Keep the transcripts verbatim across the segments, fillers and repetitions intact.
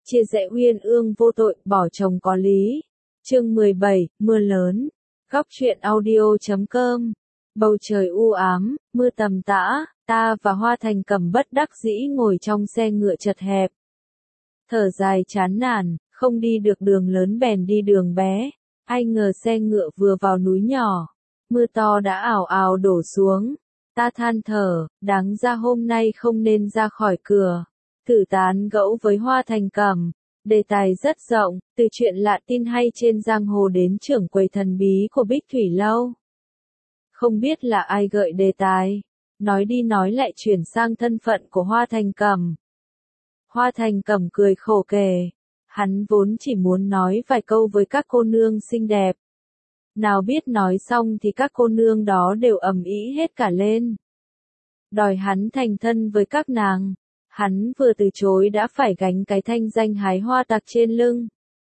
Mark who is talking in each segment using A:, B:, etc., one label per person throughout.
A: chia rẽ uyên ương vô tội, bỏ chồng có lý. Chương mười bảy, mưa lớn. Góc truyện audio chấm com. Bầu trời u ám, mưa tầm tã, ta và Hoa Thành Cẩm bất đắc dĩ ngồi trong xe ngựa chật hẹp. Thở dài chán nản, không đi được đường lớn bèn đi đường bé. Ai ngờ xe ngựa vừa vào núi nhỏ, mưa to đã ào ào đổ xuống. Ta than thở, đáng ra hôm nay không nên ra khỏi cửa. Thử tán gẫu với Hoa Thành Cẩm. Đề tài rất rộng, từ chuyện lạ tin hay trên giang hồ đến trưởng quầy thần bí của Bích Thủy Lâu. Không biết là ai gợi đề tài, nói đi nói lại chuyển sang thân phận của Hoa Thành Cẩm. Hoa Thành Cẩm cười khổ kể, hắn vốn chỉ muốn nói vài câu với các cô nương xinh đẹp. Nào biết nói xong thì các cô nương đó đều ầm ĩ hết cả lên. Đòi hắn thành thân với các nàng. Hắn vừa từ chối đã phải gánh cái thanh danh hái hoa tặc trên lưng.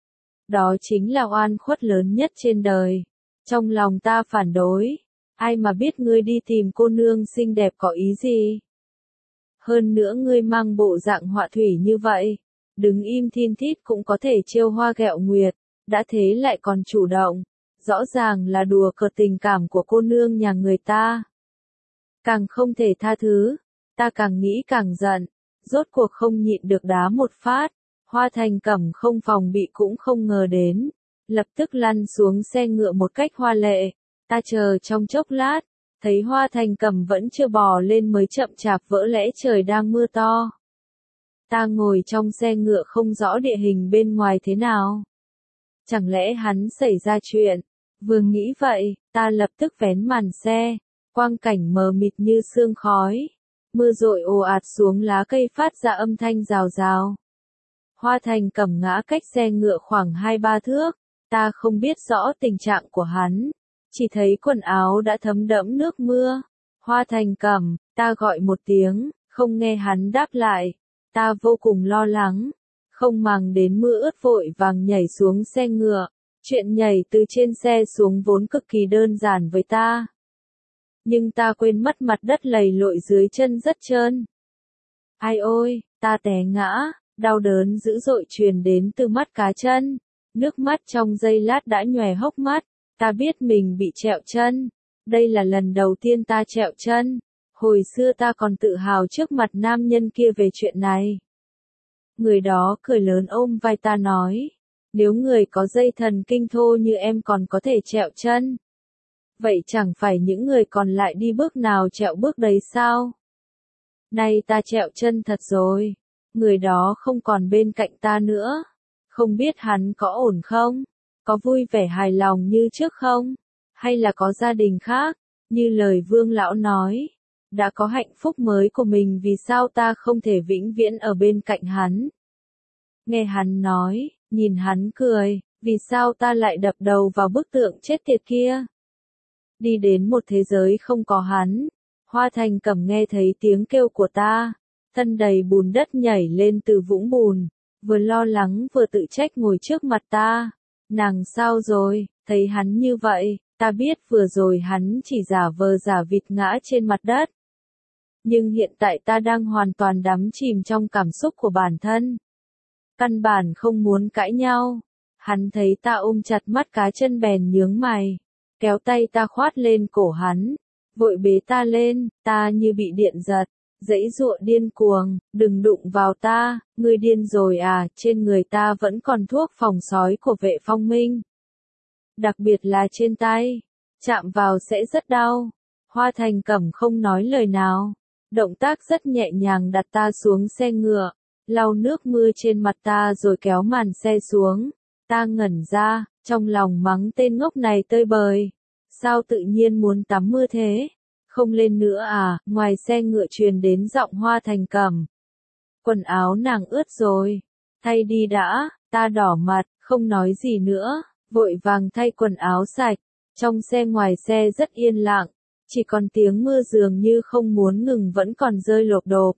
A: Đó chính là oan khuất lớn nhất trên đời. Trong lòng ta phản đối. Ai mà biết ngươi đi tìm cô nương xinh đẹp có ý gì? Hơn nữa ngươi mang bộ dạng họa thủy như vậy. Đứng im thiên thít cũng có thể trêu hoa ghẹo nguyệt. Đã thế lại còn chủ động. Rõ ràng là đùa cợt tình cảm của cô nương nhà người ta. Càng không thể tha thứ. Ta càng nghĩ càng giận. Rốt cuộc không nhịn được đá một phát, Hoa Thành Cẩm không phòng bị cũng không ngờ đến, lập tức lăn xuống xe ngựa một cách hoa lệ. Ta chờ trong chốc lát, thấy Hoa Thành Cẩm vẫn chưa bò lên mới chậm chạp vỡ lẽ trời đang mưa to. Ta ngồi trong xe ngựa không rõ địa hình bên ngoài thế nào. Chẳng lẽ hắn xảy ra chuyện? Vừa nghĩ vậy, ta lập tức vén màn xe, quang cảnh mờ mịt như sương khói. Mưa rội ồ ạt xuống lá cây phát ra âm thanh rào rào. Hoa Thành Cẩm ngã cách xe ngựa khoảng hai ba thước, ta không biết rõ tình trạng của hắn, chỉ thấy quần áo đã thấm đẫm nước mưa. Hoa Thành Cẩm, ta gọi một tiếng, không nghe hắn đáp lại, ta vô cùng lo lắng, không màng đến mưa ướt vội vàng nhảy xuống xe ngựa. Chuyện nhảy từ trên xe xuống vốn cực kỳ đơn giản với ta. Nhưng ta quên mất mặt đất lầy lội dưới chân rất trơn. Ai ôi, ta té ngã, đau đớn dữ dội truyền đến từ mắt cá chân. Nước mắt trong giây lát đã nhòe hốc mắt, ta biết mình bị trẹo chân. Đây là lần đầu tiên ta trẹo chân. Hồi xưa ta còn tự hào trước mặt nam nhân kia về chuyện này. Người đó cười lớn ôm vai ta nói, nếu người có dây thần kinh thô như em còn có thể trẹo chân. Vậy chẳng phải những người còn lại đi bước nào trẹo bước đấy sao? Nay ta trẹo chân thật rồi. Người đó không còn bên cạnh ta nữa. Không biết hắn có ổn không? Có vui vẻ hài lòng như trước không? Hay là có gia đình khác? Như lời Vương Lão nói. Đã có hạnh phúc mới của mình vì sao ta không thể vĩnh viễn ở bên cạnh hắn? Nghe hắn nói, nhìn hắn cười, vì sao ta lại đập đầu vào bức tượng chết tiệt kia? Đi đến một thế giới không có hắn. Hoa Thành Cẩm nghe thấy tiếng kêu của ta, thân đầy bùn đất nhảy lên từ vũng bùn, vừa lo lắng vừa tự trách ngồi trước mặt ta. Nàng sao rồi? Thấy hắn như vậy, ta biết vừa rồi hắn chỉ giả vờ giả vịt ngã trên mặt đất. Nhưng hiện tại ta đang hoàn toàn đắm chìm trong cảm xúc của bản thân. Căn bản không muốn cãi nhau. Hắn thấy ta ôm chặt mắt cá chân bèn nhướng mày. Kéo tay ta khoát lên cổ hắn, vội bế ta lên, ta như bị điện giật, giãy giụa điên cuồng, đừng đụng vào ta, ngươi điên rồi à, trên người ta vẫn còn thuốc phòng sói của Vệ Phong Minh. Đặc biệt là trên tay, chạm vào sẽ rất đau. Hoa Thành Cẩm không nói lời nào, động tác rất nhẹ nhàng đặt ta xuống xe ngựa, lau nước mưa trên mặt ta rồi kéo màn xe xuống. Ta ngẩn ra, trong lòng mắng tên ngốc này tơi bời. Sao tự nhiên muốn tắm mưa thế? Không lên nữa à? Ngoài xe ngựa truyền đến giọng Hoa Thành Cẩm. Quần áo nàng ướt rồi. Thay đi đã, ta đỏ mặt, không nói gì nữa, vội vàng thay quần áo sạch. Trong xe ngoài xe rất yên lặng, chỉ còn tiếng mưa dường như không muốn ngừng vẫn còn rơi lộp độp.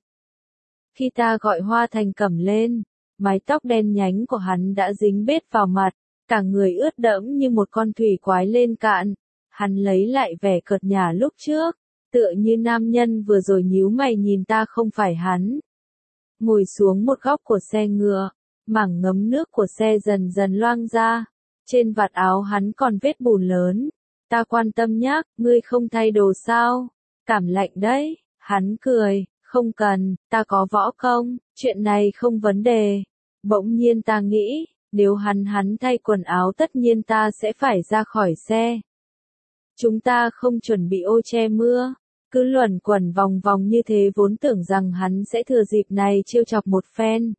A: Khi ta gọi Hoa Thành Cẩm lên, mái tóc đen nhánh của hắn đã dính bết vào mặt, cả người ướt đẫm như một con thủy quái lên cạn. Hắn lấy lại vẻ cợt nhả lúc trước, tựa như nam nhân vừa rồi nhíu mày nhìn ta không phải hắn. Ngồi xuống một góc của xe ngựa, mảng ngấm nước của xe dần dần loang ra. Trên vạt áo hắn còn vết bùn lớn. Ta quan tâm nhắc, ngươi không thay đồ sao? Cảm lạnh đấy. Hắn cười, không cần, ta có võ công, chuyện này không vấn đề. Bỗng nhiên ta nghĩ, nếu hắn hắn thay quần áo tất nhiên ta sẽ phải ra khỏi xe. Chúng ta không chuẩn bị ô che mưa, cứ luẩn quẩn vòng vòng như thế vốn tưởng rằng hắn sẽ thừa dịp này trêu chọc một phen.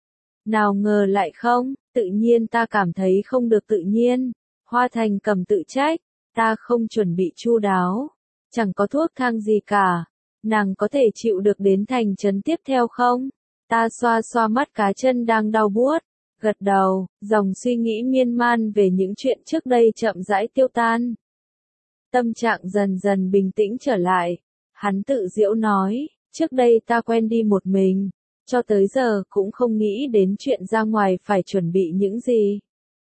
A: Nào ngờ lại không, tự nhiên ta cảm thấy không được tự nhiên. Hoa Thành Cầm tự trách, ta không chuẩn bị chu đáo, chẳng có thuốc thang gì cả. Nàng có thể chịu được đến thành trấn tiếp theo không? Ta xoa xoa mắt cá chân đang đau buốt, gật đầu, dòng suy nghĩ miên man về những chuyện trước đây chậm rãi tiêu tan. Tâm trạng dần dần bình tĩnh trở lại, hắn tự giễu nói, trước đây ta quen đi một mình, cho tới giờ cũng không nghĩ đến chuyện ra ngoài phải chuẩn bị những gì.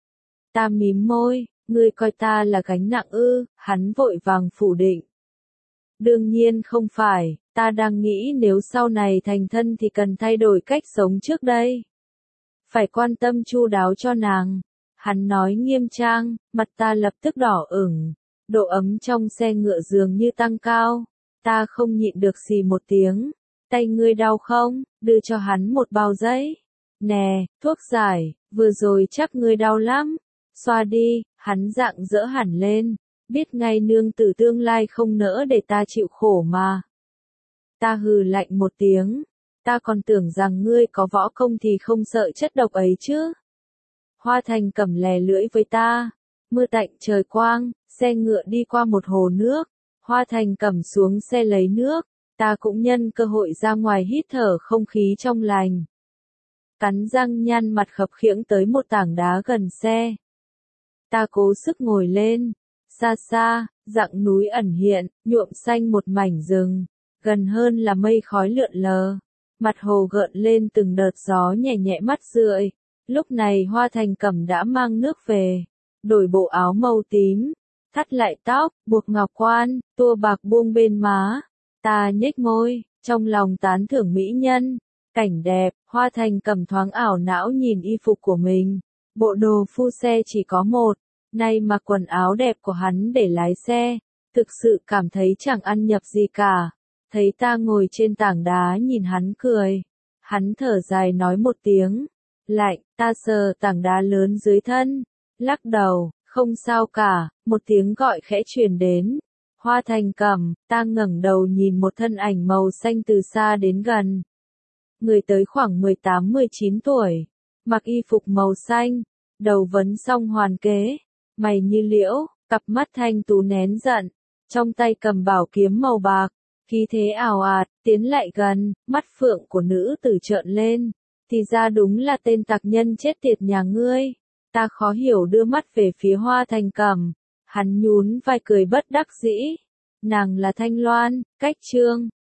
A: Ta mím môi, ngươi coi ta là gánh nặng ư? Hắn vội vàng phủ định. Đương nhiên không phải, ta đang nghĩ nếu sau này thành thân thì cần thay đổi cách sống trước đây. Phải quan tâm chu đáo cho nàng. Hắn nói nghiêm trang, mặt ta lập tức đỏ ửng. Độ ấm trong xe ngựa dường như tăng cao. Ta không nhịn được xì một tiếng. Tay ngươi đau không? Đưa cho hắn một bao giấy. Nè, thuốc giải, vừa rồi chắc ngươi đau lắm. Xoa đi, hắn rạng rỡ hẳn lên. Biết ngay nương tử tương lai không nỡ để ta chịu khổ mà. Ta hừ lạnh một tiếng. Ta còn tưởng rằng ngươi có võ công thì không sợ chất độc ấy chứ. Hoa Thành Cầm lè lưỡi với ta. Mưa tạnh trời quang, xe ngựa đi qua một hồ nước. Hoa Thành Cầm xuống xe lấy nước. Ta cũng nhân cơ hội ra ngoài hít thở không khí trong lành. Cắn răng nhăn mặt khập khiễng tới một tảng đá gần xe. Ta cố sức ngồi lên. Xa xa, dặng núi ẩn hiện, nhuộm xanh một mảnh rừng. Gần hơn là mây khói lượn lờ. Mặt hồ gợn lên từng đợt gió nhẹ nhẹ mắt rượi. Lúc này Hoa Thành Cầm đã mang nước về. Đổi bộ áo màu tím. Thắt lại tóc, buộc ngọc quan, tua bạc buông bên má. Ta nhếch môi, trong lòng tán thưởng mỹ nhân. Cảnh đẹp, Hoa Thành Cầm thoáng ảo não nhìn y phục của mình. Bộ đồ phu xe chỉ có một. Nay mặc quần áo đẹp của hắn để lái xe. Thực sự cảm thấy chẳng ăn nhập gì cả. Thấy ta ngồi trên tảng đá nhìn hắn cười. Hắn thở dài nói một tiếng. Lạnh, ta sờ tảng đá lớn dưới thân. Lắc đầu, không sao cả, một tiếng gọi khẽ truyền đến. Hoa Thành Cầm, ta ngẩng đầu nhìn một thân ảnh màu xanh từ xa đến gần. Người tới khoảng mười tám mười chín tuổi. Mặc y phục màu xanh. Đầu vấn song hoàn kế. Mày như liễu, cặp mắt thanh tú nén giận. Trong tay cầm bảo kiếm màu bạc. Khí thế ảo ạt, tiến lại gần, mắt phượng của nữ tử trợn lên. Thì ra đúng là tên tặc nhân chết tiệt nhà ngươi. Ta khó hiểu đưa mắt về phía Hoa Thành Cầm. Hắn nhún vai cười bất đắc dĩ. Nàng là Thanh Loan, cách Trương.